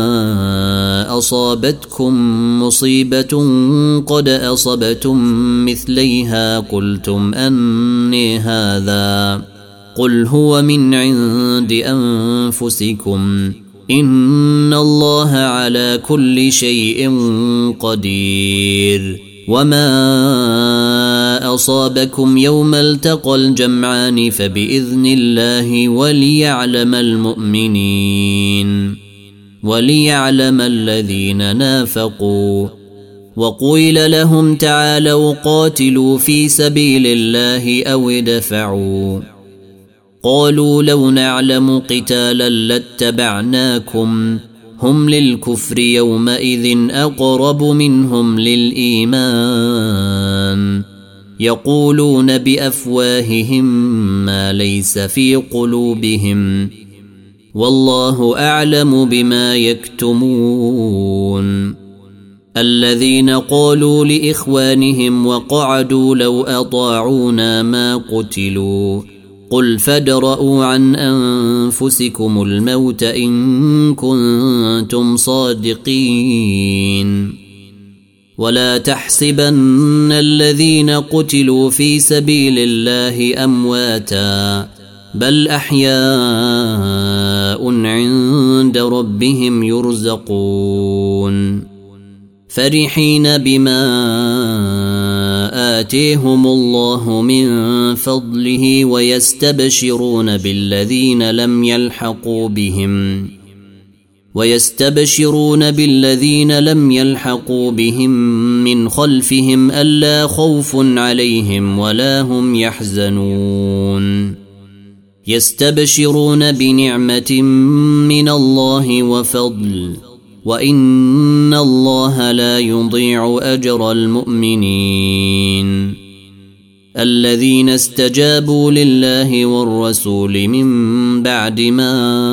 أصابتكم مصيبة قد أصبتم مثليها قلتم أني هذا قل هو من عند أنفسكم إن الله على كل شيء قدير. وما أصابكم يوم التقى الجمعان فبإذن الله وليعلم المؤمنين وليعلم الذين نافقوا. وقيل لهم تعالوا قاتلوا في سبيل الله أو ادفعوا قالوا لو نعلم قتالا لاتبعناكم هم للكفر يومئذ أقرب منهم للإيمان يقولون بأفواههم ما ليس في قلوبهم والله أعلم بما يكتمون. الذين قالوا لإخوانهم وقعدوا لو أطاعونا ما قتلوا قل فادرءوا عن أنفسكم الموت إن كنتم صادقين. ولا تحسبن الذين قتلوا في سبيل الله أمواتا بل أحياء عند ربهم يرزقون فرحين بما آتيهم الله من فضله ويستبشرون بالذين لم يلحقوا بهم ويستبشرون بالذين لم يلحقوا بهم من خلفهم ألا خوف عليهم ولا هم يحزنون يستبشرون بنعمة من الله وفضل وإن الله لا يضيع أجر المؤمنين. الذين استجابوا لله والرسول من بعد ما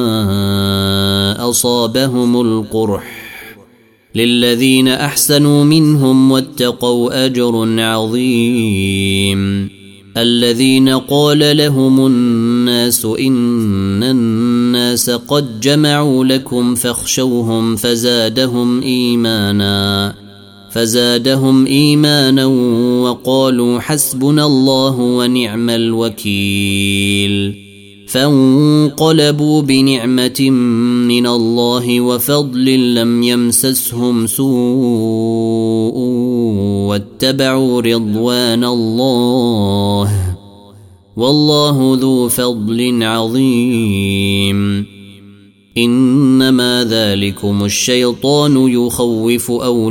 أصابهم القرح للذين أحسنوا منهم واتقوا أجر عظيم. الذين قال لهم الناس إن الناس قد جمعوا لكم فاخشوهم فزادهم إيمانا فزادهم إيمانا وقالوا حسبنا الله ونعم الوكيل فانقلبوا بنعمة من الله وفضل لم يمسسهم سوء واتبعوا رضوان الله والله ذو فضل عظيم. إنما ذلكم الشيطان يخوف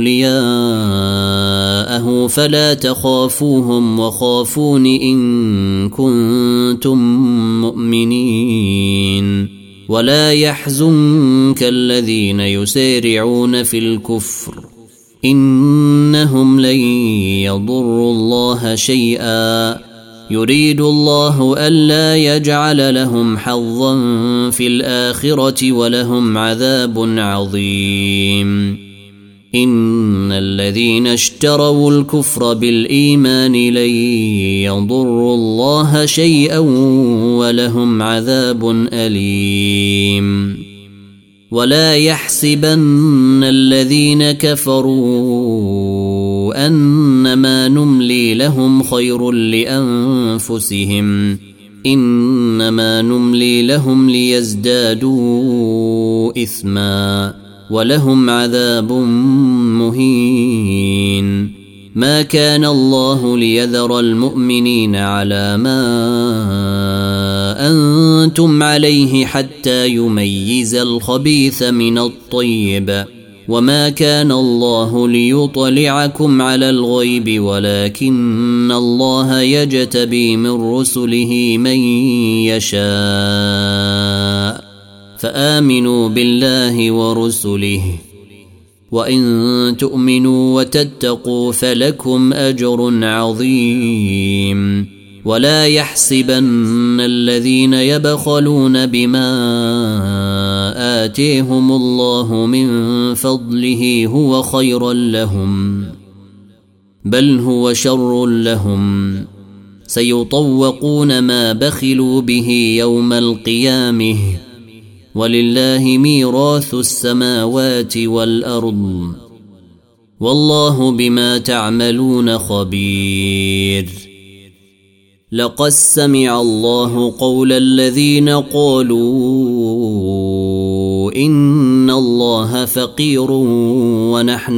أولياءه فلا تخافوهم وخافون إن كنتم مؤمنين. ولا يحزنك الذين يسارعون في الكفر إنهم لن يضروا الله شيئا يريد الله ألا يجعل لهم حظا في الآخرة ولهم عذاب عظيم. إن الذين اشتروا الكفر بالإيمان لن يضروا الله شيئا ولهم عذاب أليم. ولا يحسبن الذين كفروا أنما نملي لهم خير لأنفسهم إنما نملي لهم ليزدادوا إثما ولهم عذاب مهين. ما كان الله ليذر المؤمنين على ما أنتم عليه حتى يميز الخبيث من الطيب وما كان الله ليطلعكم على الغيب ولكن الله يجتبي من رسله من يشاء فآمنوا بالله ورسله وإن تؤمنوا وتتقوا فلكم أجر عظيم. ولا يحسبن الذين يبخلون بما آتيهم الله من فضله هو خيرا لهم بل هو شر لهم سيطوقون ما بخلوا به يوم القيامة ولله ميراث السماوات والأرض والله بما تعملون خبير. لقد سمع الله قول الذين قالوا إن الله فقير ونحن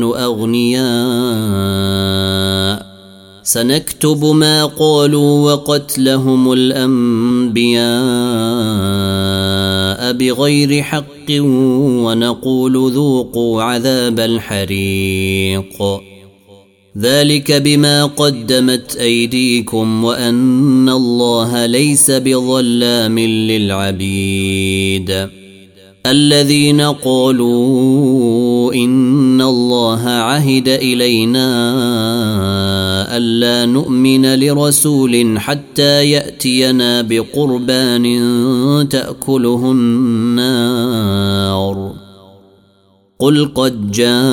أغنياء سنكتب ما قالوا وقتلهم الأنبياء بغير حق ونقول ذوقوا عذاب الحريق ذلك بما قدمت أيديكم وأن الله ليس بظلام للعبيد. الذين قالوا إن الله عهد إلينا ألا نؤمن لرسول حتى يأتينا بقربان تأكله النار قل قد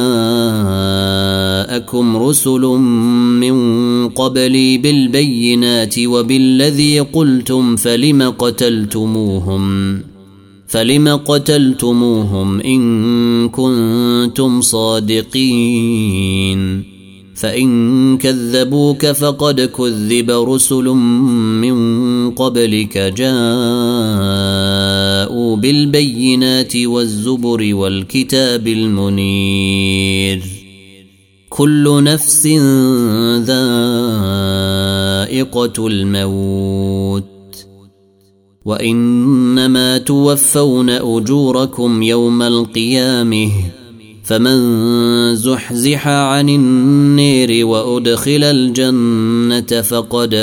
جاءكم رسل من قبلي بالبينات وبالذي قلتم فلم قتلتموهم فلم قتلتموهم إن كنتم صادقين فإن كذبوك فقد كذب رسل من قبلك جاءوا بالبينات والزبر والكتاب المنير كل نفس ذائقة الموت وإنما توفون أجوركم يوم القيامة فمن زحزح عن النير وأدخل الجنة فقد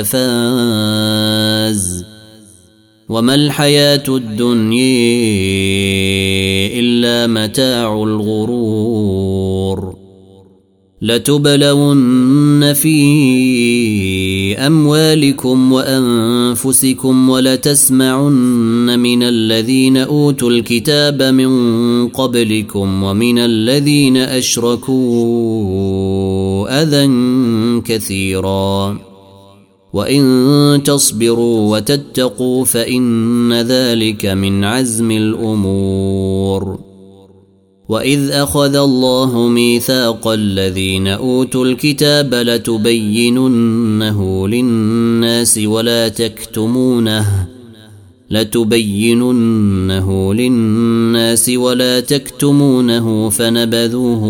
فاز وما الحياة الدنيا إلا متاع الغرور. لتبلون في أموالكم وأنفسكم ولتسمعن من الذين أوتوا الكتاب من قبلكم ومن الذين أشركوا أذى كثيرا وإن تصبروا وتتقوا فإن ذلك من عزم الأمور. وإذ أخذ الله ميثاق الذين أوتوا الكتاب لتبيننه للناس ولا تكتمونه لتبيننه للناس ولا تكتمونه فنبذوه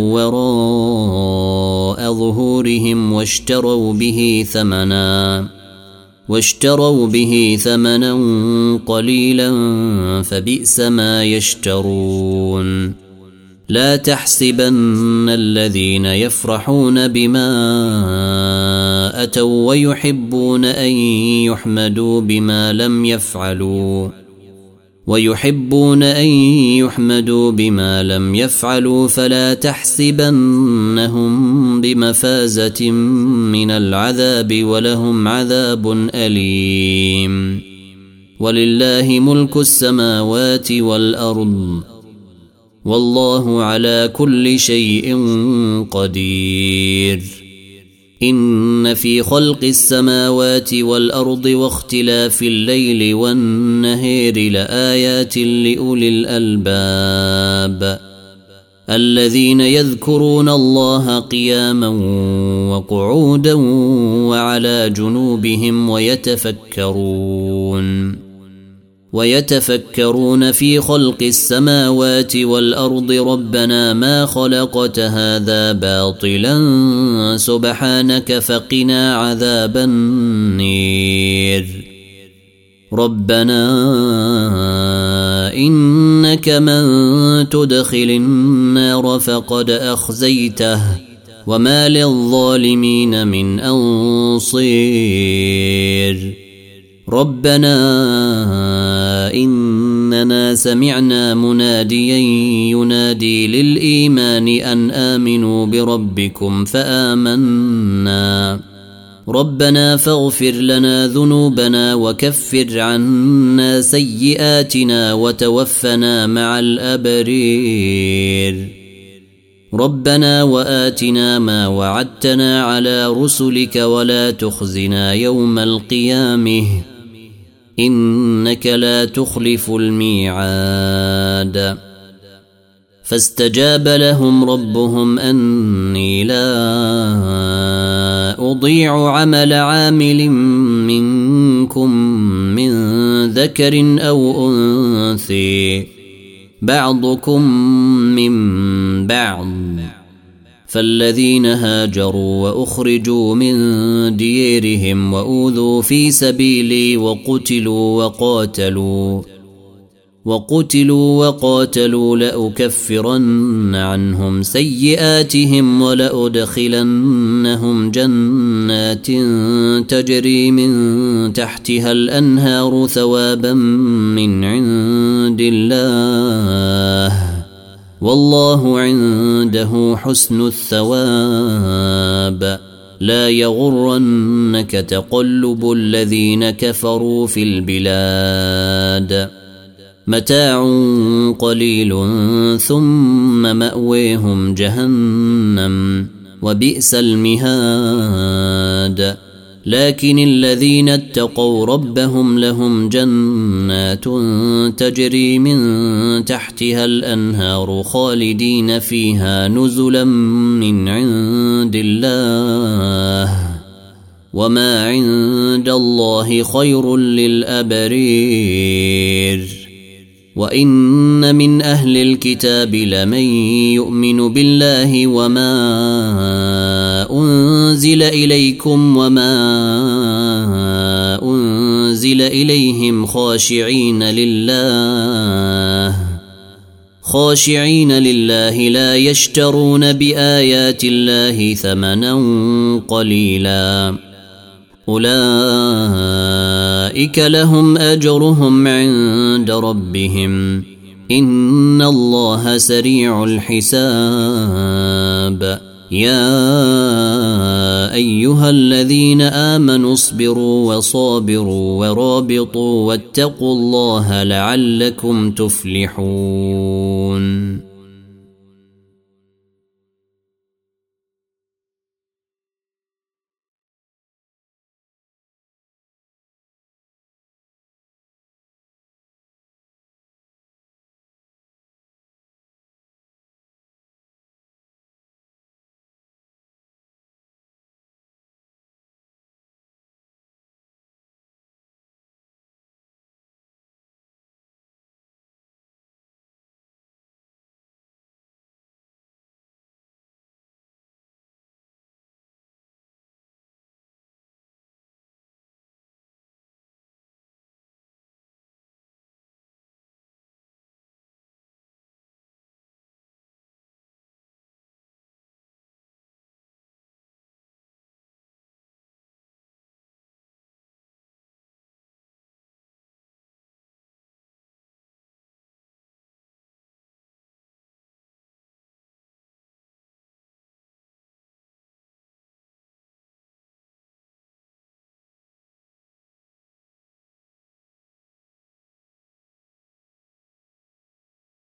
وراء ظهورهم واشتروا به ثمنا واشتروا به ثمنا قليلا فبئس ما يشترون. لا تحسبن الذين يفرحون بما أتوا ويحبون أن يحمدوا بما لم يفعلوا ويحبون أن يحمدوا بما لم يفعلوا فلا تحسبنهم بمفازة من العذاب ولهم عذاب أليم. ولله ملك السماوات والأرض والله على كل شيء قدير. إن في خلق السماوات والأرض واختلاف الليل والنهار لآيات لأولي الألباب الذين يذكرون الله قياما وقعودا وعلى جنوبهم ويتفكرون ويتفكرون في خلق السماوات والأرض ربنا ما خلقت هذا باطلا سبحانك فقنا عذاب النير. ربنا إنك من تدخل النار فقد أخزيته وما للظالمين من أنصير. ربنا إننا سمعنا مناديا ينادي للإيمان أن آمنوا بربكم فآمنا ربنا فاغفر لنا ذنوبنا وكفر عنا سيئاتنا وتوفنا مع الأبرير ربنا وآتنا ما وعدتنا على رسلك ولا تخزنا يوم القيامة إنك لا تخلف الميعاد فاستجاب لهم ربهم أني لا أضيع عمل عامل منكم من ذكر أو أنثى بعضكم من بعض فالذين هاجروا وأخرجوا من ديارهم وأوذوا في سبيلي وقتلوا وقاتلوا وقتلوا وقاتلوا لأكفرن عنهم سيئاتهم ولأدخلنهم جنات تجري من تحتها الأنهار ثوابا من عند الله والله عنده حسن الثواب لا يغرنك تقلب الذين كفروا في البلاد متاع قليل ثم مأويهم جهنم وبئس المهاد لكن الذين اتقوا ربهم لهم جنات تجري من تحتها الأنهار خالدين فيها نزلا من عند الله وما عند الله خير للأبرير وإن من أهل الكتاب لمن يؤمن بالله وما أنزل إليكم وما أنزل إليهم خاشعين لله خاشعين لله لا يشترون بآيات الله ثمنا قليلا أولئك لهم أجرهم عند ربهم إن الله سريع الحساب يا أيها الذين آمنوا اصبروا وصابروا ورابطوا واتقوا الله لعلكم تفلحون